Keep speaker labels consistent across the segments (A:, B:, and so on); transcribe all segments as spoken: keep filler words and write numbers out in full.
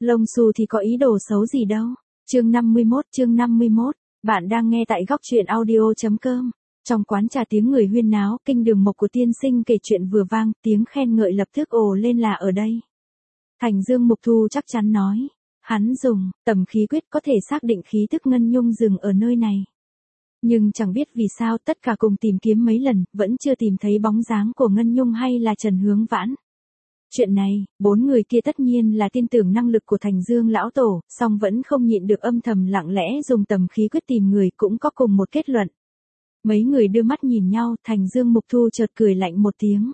A: Lông xù thì có ý đồ xấu gì đâu. Chương năm mươi mốt, chương năm mươi mốt, bạn đang nghe tại góc truyện audio.com. Trong quán trà tiếng người huyên náo, kinh đường mộc của tiên sinh kể chuyện vừa vang, tiếng khen ngợi lập tức ồ lên là ở đây. Thành Dương Mục Thu chắc chắn nói, hắn dùng tầm khí quyết có thể xác định khí tức Ngân Nhung dừng ở nơi này. Nhưng chẳng biết vì sao tất cả cùng tìm kiếm mấy lần, vẫn chưa tìm thấy bóng dáng của Ngân Nhung hay là Trần Hướng Vãn. Chuyện này, bốn người kia tất nhiên là tin tưởng năng lực của Thành Dương lão tổ, song vẫn không nhịn được âm thầm lặng lẽ dùng tầm khí quyết tìm người cũng có cùng một kết luận. Mấy người đưa mắt nhìn nhau, Thành Dương Mục Thu chợt cười lạnh một tiếng.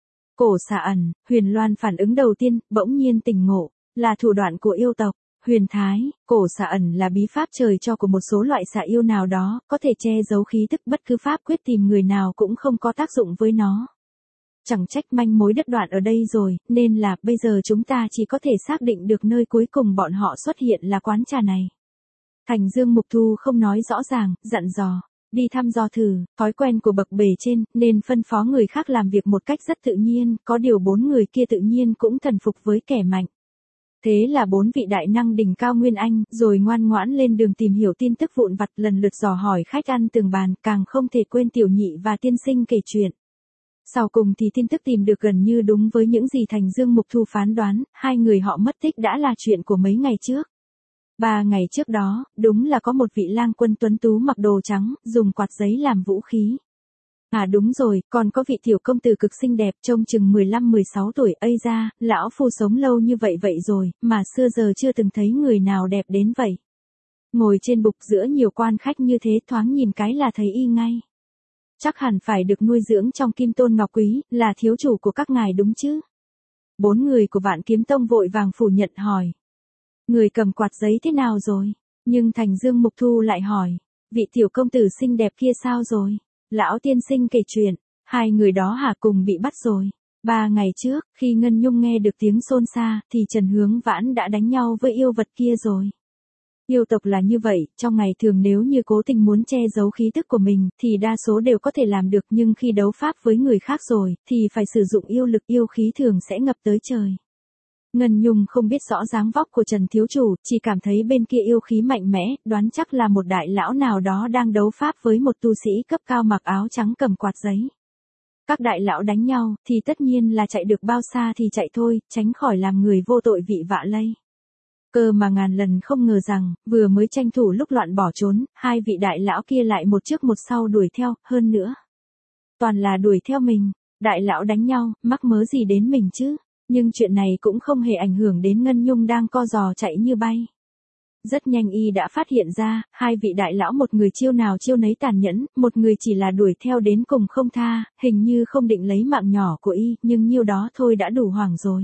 A: Cổ xà ẩn, Huyền Loan phản ứng đầu tiên, bỗng nhiên tỉnh ngộ, là thủ đoạn của yêu tộc. Huyền Thái, cổ xà ẩn là bí pháp trời cho của một số loại xà yêu nào đó, có thể che giấu khí tức, bất cứ pháp quyết tìm người nào cũng không có tác dụng với nó. Chẳng trách manh mối đứt đoạn ở đây rồi, nên là bây giờ chúng ta chỉ có thể xác định được nơi cuối cùng bọn họ xuất hiện là quán trà này. Thành Dương Mục Thu không nói rõ ràng, dặn dò, đi thăm dò thử, thói quen của bậc bề trên, nên phân phó người khác làm việc một cách rất tự nhiên, có điều bốn người kia tự nhiên cũng thần phục với kẻ mạnh. Thế là bốn vị đại năng đỉnh cao Nguyên Anh, rồi ngoan ngoãn lên đường tìm hiểu tin tức vụn vặt, lần lượt dò hỏi khách ăn từng bàn, càng không thể quên tiểu nhị và tiên sinh kể chuyện. Sau cùng thì tin tức tìm được gần như đúng với những gì Thành Dương Mục Thu phán đoán, hai người họ mất tích đã là chuyện của mấy ngày trước. Ba ngày trước đó, đúng là có một vị lang quân tuấn tú mặc đồ trắng, dùng quạt giấy làm vũ khí. À đúng rồi, còn có vị tiểu công tử cực xinh đẹp, trông chừng mười lăm mười sáu tuổi, ây ra, lão phu sống lâu như vậy vậy rồi, mà xưa giờ chưa từng thấy người nào đẹp đến vậy. Ngồi trên bục giữa nhiều quan khách như thế, thoáng nhìn cái là thấy y ngay. Chắc hẳn phải được nuôi dưỡng trong Kim Tôn Ngọc Quý, là thiếu chủ của các ngài đúng chứ? Bốn người của Vạn Kiếm Tông vội vàng phủ nhận hỏi. Người cầm quạt giấy thế nào rồi? Nhưng Thành Dương Mục Thu lại hỏi, vị tiểu công tử xinh đẹp kia sao rồi? Lão tiên sinh kể chuyện, hai người đó hả cùng bị bắt rồi. Ba ngày trước, khi Ngân Nhung nghe được tiếng xôn xa, thì Trần Hướng Vãn đã đánh nhau với yêu vật kia rồi. Yêu tộc là như vậy, trong ngày thường nếu như cố tình muốn che giấu khí tức của mình, thì đa số đều có thể làm được, nhưng khi đấu pháp với người khác rồi, thì phải sử dụng yêu lực, yêu khí thường sẽ ngập tới trời. Ngân Nhung không biết rõ dáng vóc của Trần thiếu chủ, chỉ cảm thấy bên kia yêu khí mạnh mẽ, đoán chắc là một đại lão nào đó đang đấu pháp với một tu sĩ cấp cao mặc áo trắng cầm quạt giấy. Các đại lão đánh nhau, thì tất nhiên là chạy được bao xa thì chạy thôi, tránh khỏi làm người vô tội bị vạ lây. Cơ mà ngàn lần không ngờ rằng, vừa mới tranh thủ lúc loạn bỏ trốn, hai vị đại lão kia lại một trước một sau đuổi theo, hơn nữa. Toàn là đuổi theo mình, đại lão đánh nhau, mắc mớ gì đến mình chứ, nhưng chuyện này cũng không hề ảnh hưởng đến Ngân Nhung đang co giò chạy như bay. Rất nhanh y đã phát hiện ra, hai vị đại lão một người chiêu nào chiêu nấy tàn nhẫn, một người chỉ là đuổi theo đến cùng không tha, hình như không định lấy mạng nhỏ của y, nhưng nhiêu đó thôi đã đủ hoảng rồi.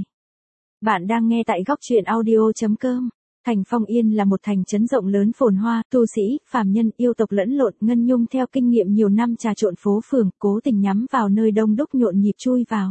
A: Bạn đang nghe tại góc truyện audio.com. Thành Phong Yên là một thành trấn rộng lớn phồn hoa, tu sĩ, phàm nhân, yêu tộc lẫn lộn. Ngân Nhung theo kinh nghiệm nhiều năm trà trộn phố phường, cố tình nhắm vào nơi đông đúc nhộn nhịp chui vào.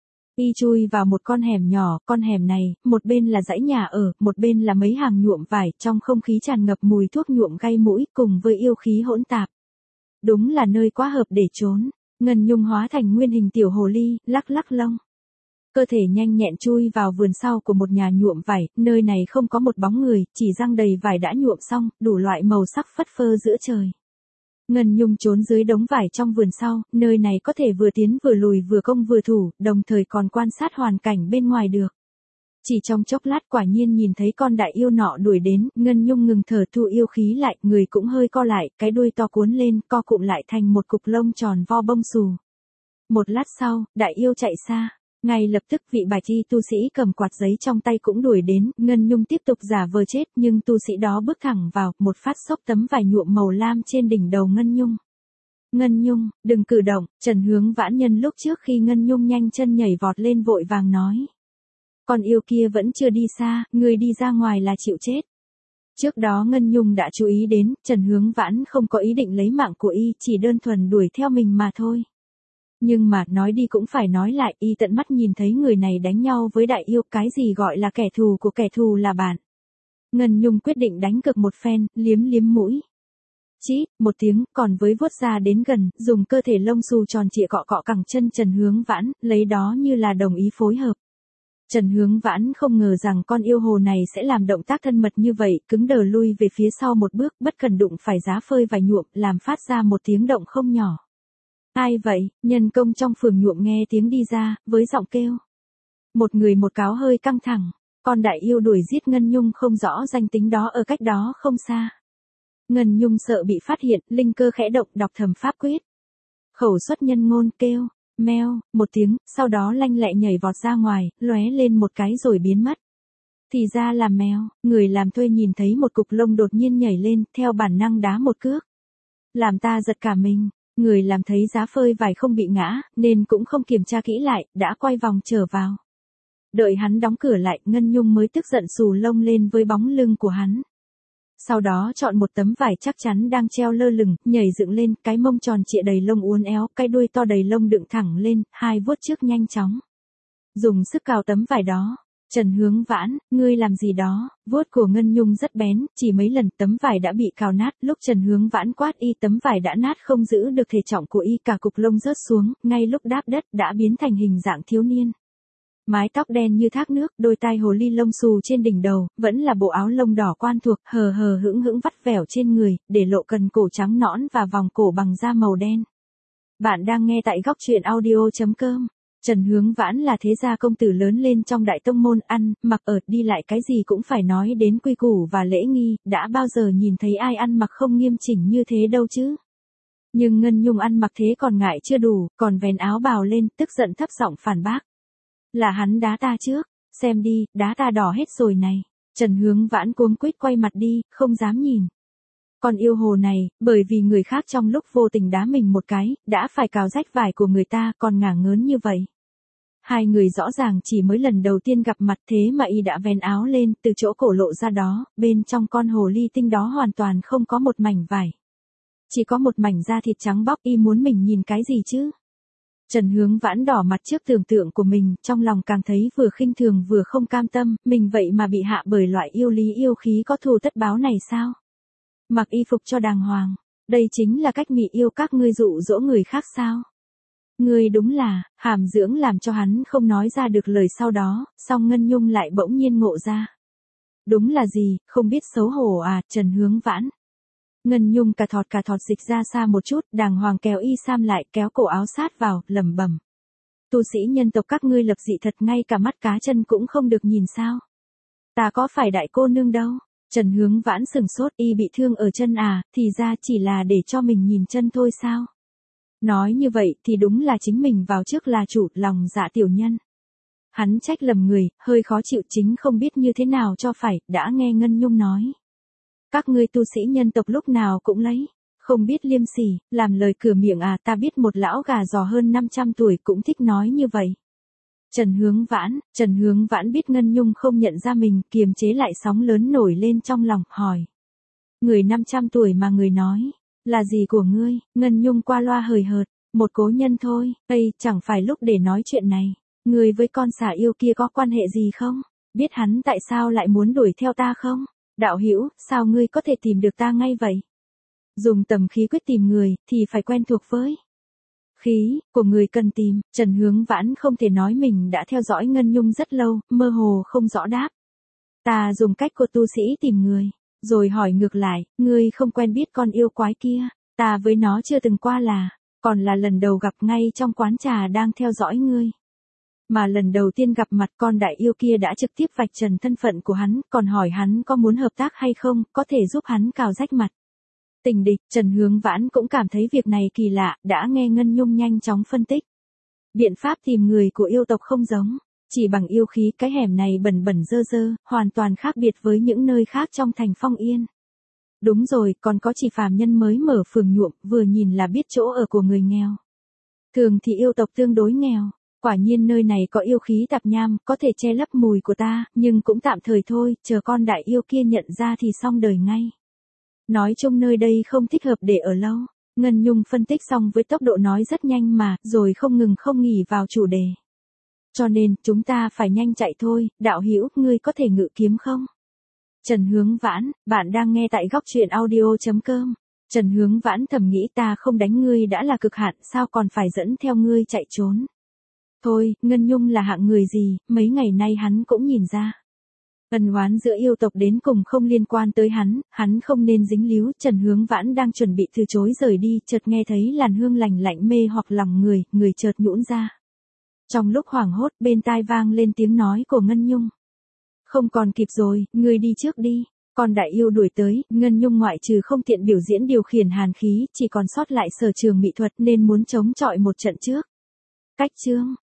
A: Y chui vào một con hẻm nhỏ, con hẻm này, một bên là dãy nhà ở, một bên là mấy hàng nhuộm vải, trong không khí tràn ngập mùi thuốc nhuộm gây mũi, cùng với yêu khí hỗn tạp. Đúng là nơi quá hợp để trốn. Ngân Nhung hóa thành nguyên hình tiểu hồ ly, lắc lắc lông. Cơ thể nhanh nhẹn chui vào vườn sau của một nhà nhuộm vải, nơi này không có một bóng người, chỉ răng đầy vải đã nhuộm xong, đủ loại màu sắc phất phơ giữa trời. Ngân Nhung trốn dưới đống vải trong vườn sau, nơi này có thể vừa tiến vừa lùi vừa công vừa thủ, đồng thời còn quan sát hoàn cảnh bên ngoài được. Chỉ trong chốc lát quả nhiên nhìn thấy con đại yêu nọ đuổi đến, Ngân Nhung ngừng thở thu yêu khí lại, người cũng hơi co lại, cái đuôi to cuốn lên, co cụm lại thành một cục lông tròn vo bông xù. Một lát sau, đại yêu chạy xa. Ngay lập tức vị bạch y tu sĩ cầm quạt giấy trong tay cũng đuổi đến, Ngân Nhung tiếp tục giả vờ chết, nhưng tu sĩ đó bước thẳng vào, một phát xốc tấm vải nhuộm màu lam trên đỉnh đầu Ngân Nhung. Ngân Nhung, đừng cử động, Trần Hướng Vãn nhân lúc trước khi Ngân Nhung nhanh chân nhảy vọt lên vội vàng nói. Con yêu kia vẫn chưa đi xa, người đi ra ngoài là chịu chết. Trước đó Ngân Nhung đã chú ý đến, Trần Hướng Vãn không có ý định lấy mạng của y, chỉ đơn thuần đuổi theo mình mà thôi. Nhưng mà, nói đi cũng phải nói lại, y tận mắt nhìn thấy người này đánh nhau với đại yêu, cái gì gọi là kẻ thù của kẻ thù là bạn. Ngân Nhung quyết định đánh cược một phen, liếm liếm mũi. Chít, một tiếng, còn với vuốt ra đến gần, dùng cơ thể lông xù tròn trịa cọ cọ cẳng chân Trần Hướng Vãn, lấy đó như là đồng ý phối hợp. Trần Hướng Vãn không ngờ rằng con yêu hồ này sẽ làm động tác thân mật như vậy, cứng đờ lui về phía sau một bước, bất cần đụng phải giá phơi vải nhuộm, làm phát ra một tiếng động không nhỏ. Ai vậy? Nhân công trong phường nhuộm nghe tiếng đi ra, với giọng kêu. Một người một cáo hơi căng thẳng, con đại yêu đuổi giết Ngân Nhung không rõ danh tính đó ở cách đó không xa. Ngân Nhung sợ bị phát hiện, linh cơ khẽ động đọc thầm pháp quyết. Khẩu xuất nhân ngôn kêu, meo, một tiếng, sau đó lanh lẹ nhảy vọt ra ngoài, lóe lên một cái rồi biến mất. Thì ra là mèo, người làm thuê nhìn thấy một cục lông đột nhiên nhảy lên, theo bản năng đá một cước. Làm ta giật cả mình, người làm thấy giá phơi vải không bị ngã, nên cũng không kiểm tra kỹ lại, đã quay vòng trở vào. Đợi hắn đóng cửa lại, Ngân Nhung mới tức giận xù lông lên với bóng lưng của hắn. Sau đó chọn một tấm vải chắc chắn đang treo lơ lửng, nhảy dựng lên, cái mông tròn trịa đầy lông uốn éo, cái đuôi to đầy lông đựng thẳng lên, hai vuốt trước nhanh chóng. Dùng sức cào tấm vải đó. Trần Hướng Vãn, ngươi làm gì đó? Vuốt của Ngân Nhung rất bén, chỉ mấy lần tấm vải đã bị cào nát, lúc Trần Hướng Vãn quát y tấm vải đã nát không giữ được thể trọng của y, cả cục lông rớt xuống, ngay lúc đáp đất đã biến thành hình dạng thiếu niên. Mái tóc đen như thác nước, đôi tai hồ ly lông xù trên đỉnh đầu, vẫn là bộ áo lông đỏ quan thuộc, hờ hờ hững hững vắt vẻo trên người, để lộ cần cổ trắng nõn và vòng cổ bằng da màu đen. Bạn đang nghe tại góc truyện audio chấm com. Trần Hướng Vãn là thế gia công tử lớn lên trong đại tông môn, ăn, mặc ở, đi lại cái gì cũng phải nói đến quy củ và lễ nghi, đã bao giờ nhìn thấy ai ăn mặc không nghiêm chỉnh như thế đâu chứ. Nhưng Ngân Nhung ăn mặc thế còn ngại chưa đủ, còn vén áo bào lên, tức giận thấp giọng phản bác. Là hắn đá ta trước, xem đi, đá ta đỏ hết rồi này. Trần Hướng Vãn cuống quýt quay mặt đi, không dám nhìn. Con yêu hồ này, bởi vì người khác trong lúc vô tình đá mình một cái, đã phải cào rách vải của người ta, còn ngả ngớn như vậy. Hai người rõ ràng chỉ mới lần đầu tiên gặp mặt, thế mà y đã vén áo lên, từ chỗ cổ lộ ra đó, bên trong con hồ ly tinh đó hoàn toàn không có một mảnh vải. Chỉ có một mảnh da thịt trắng bóc, y muốn mình nhìn cái gì chứ? Trần Hướng Vãn đỏ mặt trước tưởng tượng của mình, trong lòng càng thấy vừa khinh thường vừa không cam tâm, mình vậy mà bị hạ bởi loại yêu lý yêu khí có thù tất báo này sao? Mặc y phục cho đàng hoàng, đây chính là cách mị yêu các ngươi dụ dỗ người khác sao? Ngươi đúng là, hàm dưỡng làm cho hắn không nói ra được lời sau đó, song Ngân Nhung lại bỗng nhiên ngộ ra. Đúng là gì, không biết xấu hổ à, Trần Hướng Vãn. Ngân Nhung cà thọt cà thọt dịch ra xa một chút, đàng hoàng kéo y sam lại, kéo cổ áo sát vào, lẩm bẩm. Tu sĩ nhân tộc các ngươi lập dị thật, ngay cả mắt cá chân cũng không được nhìn sao? Ta có phải đại cô nương đâu? Trần Hướng Vãn sừng sốt, y bị thương ở chân à, thì ra chỉ là để cho mình nhìn chân thôi sao? Nói như vậy thì đúng là chính mình vào trước là chủ, lòng dạ tiểu nhân. Hắn trách lầm người, hơi khó chịu, chính không biết như thế nào cho phải, đã nghe Ngân Nhung nói. Các ngươi tu sĩ nhân tộc lúc nào cũng lấy, không biết liêm sỉ, làm lời cửa miệng à, ta biết một lão gà giò hơn năm trăm tuổi cũng thích nói như vậy. Trần Hướng Vãn, Trần Hướng Vãn biết Ngân Nhung không nhận ra mình, kiềm chế lại sóng lớn nổi lên trong lòng, hỏi. Người năm trăm tuổi mà người nói, là gì của ngươi? Ngân Nhung qua loa hời hợt, một cố nhân thôi, đây chẳng phải lúc để nói chuyện này. Ngươi với con xà yêu kia có quan hệ gì không? Biết hắn tại sao lại muốn đuổi theo ta không? Đạo hữu, sao ngươi có thể tìm được ta ngay vậy? Dùng tầm khí quyết tìm người, thì phải quen thuộc với khí của người cần tìm. Trần Hướng Vãn không thể nói mình đã theo dõi Ngân Nhung rất lâu, mơ hồ không rõ đáp. Ta dùng cách của tu sĩ tìm người, rồi hỏi ngược lại, ngươi không quen biết con yêu quái kia, ta với nó chưa từng qua là, còn là lần đầu gặp ngay trong quán trà đang theo dõi ngươi. Mà lần đầu tiên gặp mặt con đại yêu kia đã trực tiếp vạch trần thân phận của hắn, còn hỏi hắn có muốn hợp tác hay không, có thể giúp hắn cào rách mặt. Tình địch, Trần Hướng Vãn cũng cảm thấy việc này kỳ lạ, đã nghe Ngân Nhung nhanh chóng phân tích. Biện pháp tìm người của yêu tộc không giống, chỉ bằng yêu khí, cái hẻm này bẩn bẩn dơ dơ, hoàn toàn khác biệt với những nơi khác trong thành Phong Yên. Đúng rồi, còn có chỉ phàm nhân mới mở phường nhuộm, vừa nhìn là biết chỗ ở của người nghèo. Thường thì yêu tộc tương đối nghèo. Quả nhiên nơi này có yêu khí tạp nham, có thể che lấp mùi của ta, nhưng cũng tạm thời thôi, chờ con đại yêu kia nhận ra thì xong đời ngay. Nói chung nơi đây không thích hợp để ở lâu. Ngân Nhung phân tích xong với tốc độ nói rất nhanh mà, rồi không ngừng không nghỉ vào chủ đề. Cho nên, chúng ta phải nhanh chạy thôi, đạo hữu, ngươi có thể ngự kiếm không? Trần Hướng Vãn, bạn đang nghe tại góc truyện audio chấm com. Trần Hướng Vãn thầm nghĩ ta không đánh ngươi đã là cực hạn, sao còn phải dẫn theo ngươi chạy trốn? Thôi, Ngân Nhung là hạng người gì, mấy ngày nay hắn cũng nhìn ra. Ân oán giữa yêu tộc đến cùng không liên quan tới hắn, hắn không nên dính líu. Trần Hướng Vãn đang chuẩn bị từ chối rời đi, chợt nghe thấy làn hương lành lạnh mê hoặc lòng người, người chợt nhũn ra. Trong lúc hoảng hốt, bên tai vang lên tiếng nói của Ngân Nhung. Không còn kịp rồi, ngươi đi trước đi. Còn đại yêu đuổi tới, Ngân Nhung ngoại trừ không tiện biểu diễn điều khiển hàn khí, chỉ còn sót lại sở trường mỹ thuật nên muốn chống chọi một trận trước. Cách chương